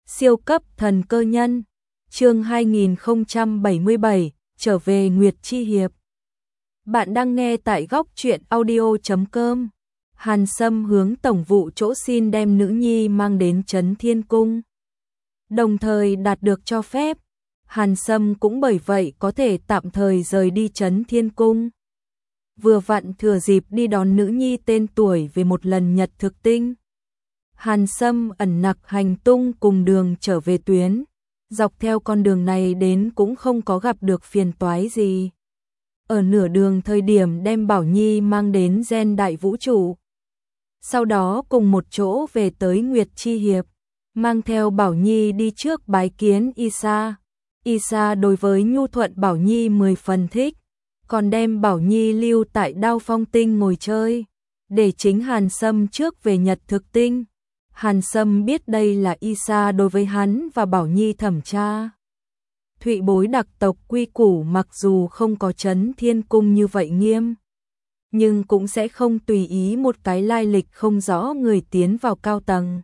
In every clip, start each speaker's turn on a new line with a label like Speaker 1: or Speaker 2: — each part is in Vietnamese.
Speaker 1: Siêu cấp thần cơ nhân, chương 2077, trở về Nguyệt Chi Hiệp. Bạn đang nghe tại góc truyện audio.com. Hàn Sâm hướng tổng vụ chỗ xin đem nữ nhi mang đến Trấn Thiên Cung. Đồng thời đạt được cho phép, Hàn Sâm cũng bởi vậy có thể tạm thời rời đi Trấn Thiên Cung. Vừa vặn thừa dịp đi đón nữ nhi tên tuổi về một lần nhật thực tinh. Hàn Sâm ẩn nặc hành tung cùng đường trở về tuyến, dọc theo con đường này đến cũng không có gặp được phiền toái gì. Ở nửa đường thời điểm đem Bảo Nhi mang đến Gen Đại Vũ Trụ. Sau đó cùng một chỗ về tới Nguyệt Chi Hiệp, mang theo Bảo Nhi đi trước bái kiến Isa. Isa đối với nhu thuận Bảo Nhi 10 phần thích, còn đem Bảo Nhi lưu tại Đao Phong Tinh ngồi chơi, để chính Hàn Sâm trước về nhật thực tinh. Hàn Sâm biết đây là Isa đối với hắn và Bảo Nhi thẩm tra. Thụy bối đặc tộc quy củ mặc dù không có Trấn Thiên Cung như vậy nghiêm, nhưng cũng sẽ không tùy ý một cái lai lịch không rõ người tiến vào cao tầng.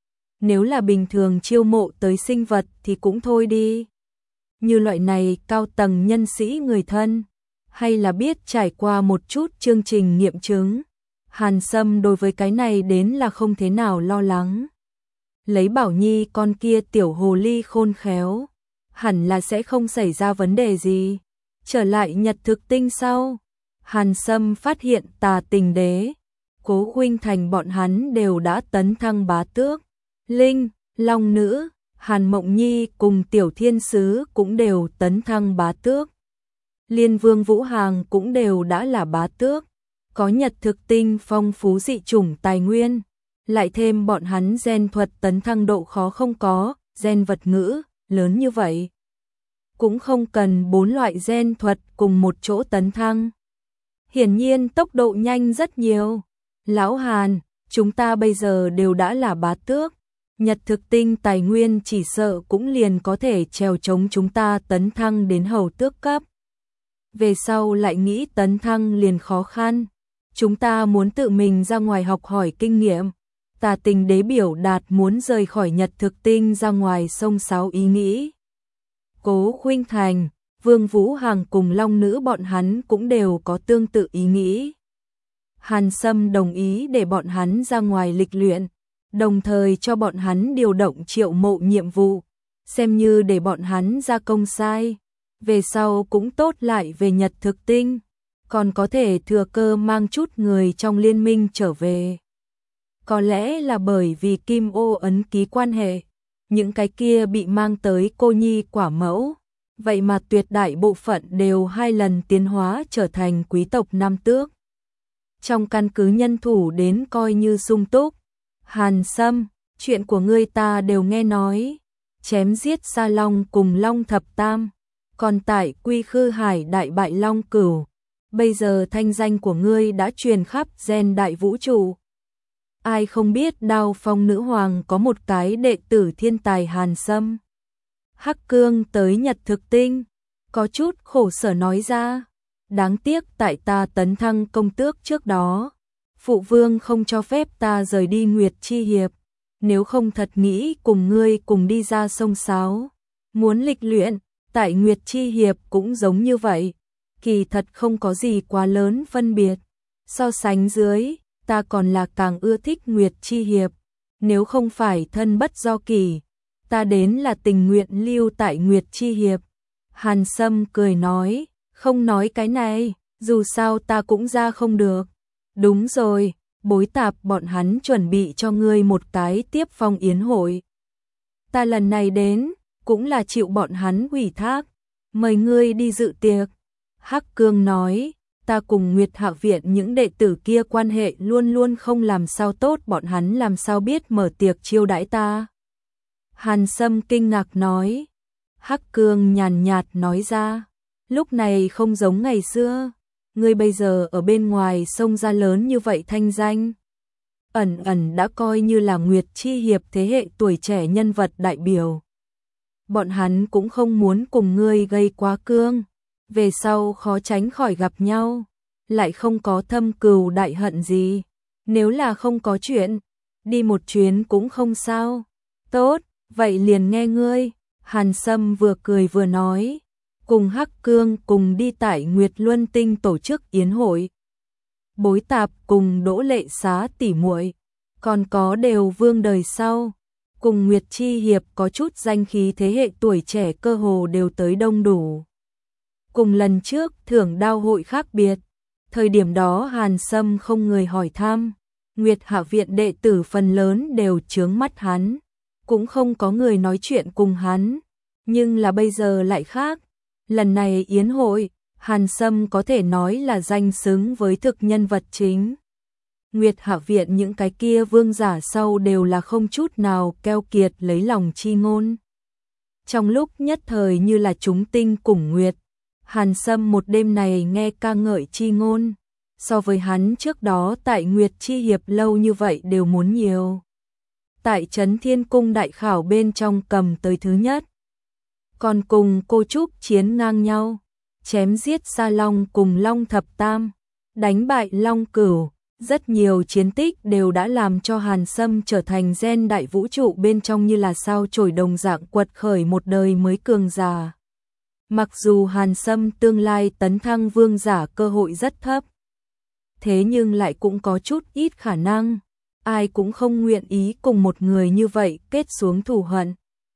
Speaker 1: Nếu là bình thường chiêu mộ tới sinh vật thì cũng thôi đi. Như loại này cao tầng nhân sĩ người thân, hay là biết trải qua một chút chương trình nghiệm chứng, Hàn Sâm đối với cái này đến là không thế nào lo lắng. Lấy Bảo Nhi con kia tiểu hồ ly khôn khéo, hẳn là sẽ không xảy ra vấn đề gì. Trở lại nhật thực tinh sau, Hàn Sâm phát hiện Tà Tình Đế, Cố Khuynh Thành bọn hắn đều đã tấn thăng bá tước. Linh, Long Nữ, Hàn Mộng Nhi cùng Tiểu Thiên Sứ cũng đều tấn thăng bá tước. Liên Vương Vũ Hàng cũng đều đã là bá tước. Có nhật thực tinh phong phú dị chủng tài nguyên, lại thêm bọn hắn gen thuật tấn thăng độ khó không có, gen vật ngữ lớn như vậy. Cũng không cần 4 loại gen thuật cùng một chỗ tấn thăng. Hiển nhiên tốc độ nhanh rất nhiều. Lão Hàn, chúng ta bây giờ đều đã là bá tước. Nhật thực tinh tài nguyên chỉ sợ cũng liền có thể trèo chống chúng ta tấn thăng đến hầu tước cấp. Về sau lại nghĩ tấn thăng liền khó khăn. Chúng ta muốn tự mình ra ngoài học hỏi kinh nghiệm. Tà Tình Đế biểu đạt muốn rời khỏi nhật thực tinh ra ngoài sông sáo ý nghĩ. Cố Khuynh Thành, Vương Vũ Hàng cùng Long Nữ bọn hắn cũng đều có tương tự ý nghĩ. Hàn Sâm đồng ý để bọn hắn ra ngoài lịch luyện, đồng thời cho bọn hắn điều động triệu mộ nhiệm vụ, xem như để bọn hắn ra công sai. Về sau cũng tốt lại về nhật thực tinh, còn có thể thừa cơ mang chút người trong liên minh trở về. Có lẽ là bởi vì Kim Ô ấn ký quan hệ, những cái kia bị mang tới cô nhi quả mẫu, vậy mà tuyệt đại bộ phận đều 2 lần tiến hóa trở thành quý tộc nam tước. Trong căn cứ nhân thủ đến coi như sung túc. Hàn Sâm, chuyện của ngươi ta đều nghe nói, chém giết Sa Long cùng Long Thập Tam, còn tại Quy Khư Hải đại bại Long Cửu. Bây giờ thanh danh của ngươi đã truyền khắp Gen Đại Vũ Trụ. Ai không biết Đao Phong Nữ Hoàng có một cái đệ tử thiên tài Hàn Sâm. Hắc Cương tới nhật thực tinh, có chút khổ sở nói ra. Đáng tiếc tại ta tấn thăng công tước trước đó, phụ vương không cho phép ta rời đi Nguyệt Chi Hiệp. Nếu không thật nghĩ cùng ngươi cùng đi ra sông sáo, muốn lịch luyện, tại Nguyệt Chi Hiệp cũng giống như vậy. Kỳ thật không có gì quá lớn phân biệt. So sánh dưới, ta còn là càng ưa thích Nguyệt Chi Hiệp. Nếu không phải thân bất do kỳ, ta đến là tình nguyện lưu tại Nguyệt Chi Hiệp. Hàn Sâm cười nói, không nói cái này, dù sao ta cũng ra không được. Đúng rồi, Bối Tạp bọn hắn chuẩn bị cho ngươi một cái tiếp phong yến hội. Ta lần này đến, cũng là chịu bọn hắn ủy thác, mời ngươi đi dự tiệc. Hắc Cương nói, ta cùng Nguyệt Hạ Viện những đệ tử kia quan hệ luôn luôn không làm sao tốt, bọn hắn làm sao biết mở tiệc chiêu đãi ta. Hàn Sâm kinh ngạc nói. Hắc Cương nhàn nhạt nói ra, lúc này không giống ngày xưa, ngươi bây giờ ở bên ngoài sông ra lớn như vậy thanh danh. Ẩn ẩn đã coi như là Nguyệt Chi Hiệp thế hệ tuổi trẻ nhân vật đại biểu. Bọn hắn cũng không muốn cùng ngươi gây quá cương. Về sau khó tránh khỏi gặp nhau, lại không có thâm cừu đại hận gì. Nếu là không có chuyện, đi một chuyến cũng không sao. Tốt, vậy liền nghe ngươi. Hàn Sâm vừa cười vừa nói, cùng Hắc Cương cùng đi tại Nguyệt Luân Tinh tổ chức yến hội. Bối Tạp cùng Đỗ Lệ Xá tỉ muội, còn có đều vương đời sau, cùng Nguyệt Chi Hiệp có chút danh khí thế hệ tuổi trẻ cơ hồ đều tới đông đủ. Cùng lần trước thưởng đao hội khác biệt, thời điểm đó Hàn Sâm không người hỏi thăm, Nguyệt Hạ viện đệ tử phần lớn đều chướng mắt hắn, cũng không có người nói chuyện cùng hắn, nhưng là bây giờ lại khác. Lần này yến hội, Hàn Sâm có thể nói là danh xứng với thực nhân vật chính. Nguyệt Hạ viện những cái kia vương giả sau đều là không chút nào keo kiệt lấy lòng chi ngôn. Trong lúc nhất thời như là chúng tinh cùng nguyệt, Hàn Sâm một đêm này nghe ca ngợi chi ngôn, so với hắn trước đó tại Nguyệt Chi Hiệp lâu như vậy đều muốn nhiều. Tại Trấn Thiên Cung đại khảo bên trong cầm tới thứ nhất, còn cùng cô Trúc chiến ngang nhau, chém giết Sa Long cùng Long Thập Tam, đánh bại Long Cửu, rất nhiều chiến tích đều đã làm cho Hàn Sâm trở thành gen đại vũ trụ bên trong như là sao chổi đồng dạng quật khởi một đời mới cường giả. Mặc dù Hàn Sâm tương lai tấn thăng vương giả cơ hội rất thấp, thế nhưng lại cũng có chút ít khả năng, ai cũng không nguyện ý cùng một người như vậy kết xuống thù hận.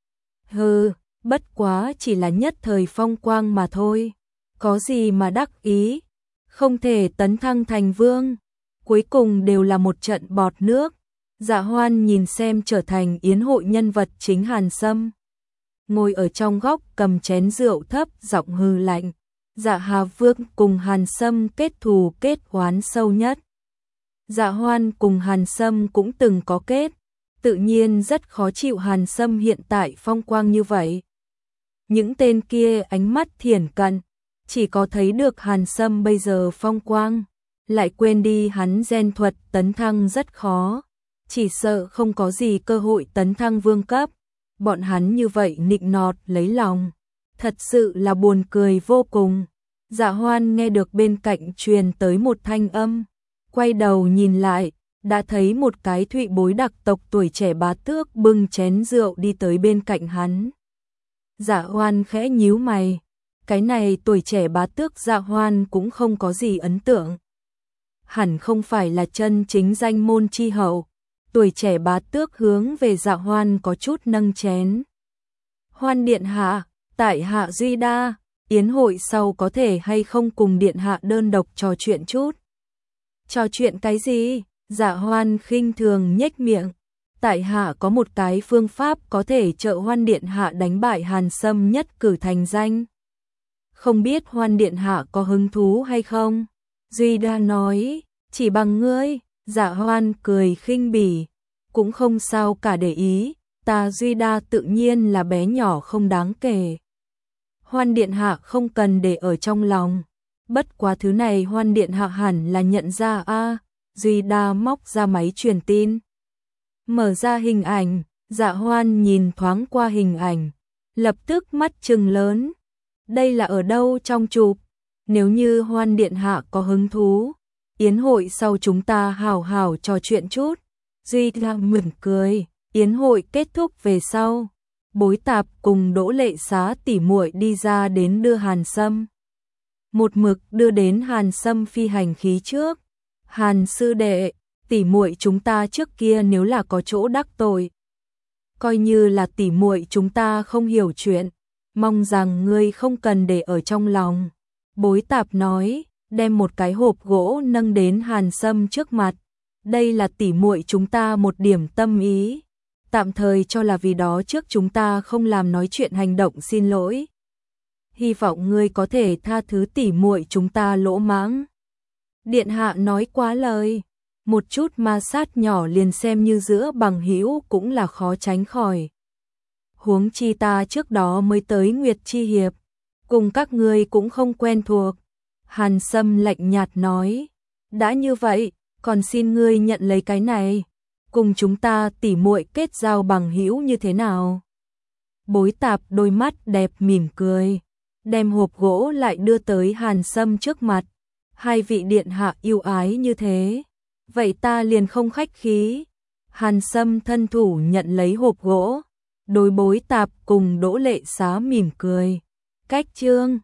Speaker 1: Bất quá chỉ là nhất thời phong quang mà thôi, có gì mà đắc ý, không thể tấn thăng thành vương, cuối cùng đều là một trận bọt nước. Dạ Hoan nhìn xem trở thành yến hội nhân vật chính Hàn Sâm, ngồi ở trong góc cầm chén rượu thấp giọng hừ lạnh. Dạ Hà Vương cùng Hàn Sâm kết thù kết oán sâu nhất. Dạ Hoan cùng Hàn Sâm cũng từng có kết, tự nhiên rất khó chịu Hàn Sâm hiện tại phong quang như vậy. Những tên kia ánh mắt thiển cận, chỉ có thấy được Hàn Sâm bây giờ phong quang, lại quên đi hắn gen thuật tấn thăng rất khó, chỉ sợ không có gì cơ hội tấn thăng vương cấp. Bọn hắn như vậy nịnh nọt lấy lòng, thật sự là buồn cười vô cùng. Dạ Hoan nghe được bên cạnh truyền tới một thanh âm, quay đầu nhìn lại, đã thấy một cái thụy bối đặc tộc tuổi trẻ bá tước bưng chén rượu đi tới bên cạnh hắn. Dạ Hoan khẽ nhíu mày, cái này tuổi trẻ bá tước Dạ Hoan cũng không có gì ấn tượng. Hẳn không phải là chân chính danh môn chi hậu. Tuổi trẻ bá tước hướng về Dạ Hoan có chút nâng chén. Hoan điện hạ, tại hạ Duy Đa, yến hội sau có thể hay không cùng điện hạ đơn độc trò chuyện chút. Trò chuyện cái gì? Dạ Hoan khinh thường nhếch miệng. Tại hạ có một cái phương pháp có thể trợ Hoan điện hạ đánh bại Hàn Sâm nhất cử thành danh. Không biết Hoan điện hạ có hứng thú hay không? Duy Đa nói, chỉ bằng ngươi. Dạ Hoan cười khinh bỉ, cũng không sao cả để ý, ta Duy Đa tự nhiên là bé nhỏ không đáng kể. Hoan điện hạ không cần để ở trong lòng, bất quá thứ này Hoan điện hạ hẳn là nhận ra a. Duy Đa móc ra máy truyền tin, mở ra hình ảnh. Dạ Hoan nhìn thoáng qua hình ảnh, lập tức mắt trừng lớn. Đây là ở đâu trong chụp? Nếu như Hoan điện hạ có hứng thú, yến hội sau chúng ta hào hào trò chuyện chút. Duy Đa mỉm cười. Yến hội kết thúc về sau, Bối Tạp cùng Đỗ Lệ Xá tỉ muội đi ra đến đưa Hàn Sâm. Một mực đưa đến Hàn Sâm phi hành khí trước. Hàn sư đệ, tỉ muội chúng ta trước kia nếu là có chỗ đắc tội, coi như là tỉ muội chúng ta không hiểu chuyện, mong rằng ngươi không cần để ở trong lòng. Bối Tạp nói, đem một cái hộp gỗ nâng đến Hàn Sâm trước mặt. Đây là tỉ muội chúng ta một điểm tâm ý, tạm thời cho là vì đó trước chúng ta không làm nói chuyện hành động xin lỗi. Hy vọng ngươi có thể tha thứ tỉ muội chúng ta lỗ mãng. Điện hạ nói quá lời, một chút ma sát nhỏ liền xem như giữa bằng hữu cũng là khó tránh khỏi. Huống chi ta trước đó mới tới Nguyệt Chi Hiệp, cùng các ngươi cũng không quen thuộc. Hàn Sâm lạnh nhạt nói, đã như vậy, còn xin ngươi nhận lấy cái này, cùng chúng ta tỉ muội kết giao bằng hữu như thế nào? Bối Tạp đôi mắt đẹp mỉm cười, đem hộp gỗ lại đưa tới Hàn Sâm trước mặt. Hai vị điện hạ yêu ái như thế, vậy ta liền không khách khí. Hàn Sâm thân thủ nhận lấy hộp gỗ, Đối bối tạp cùng Đỗ Lệ Xá mỉm cười. Cách chương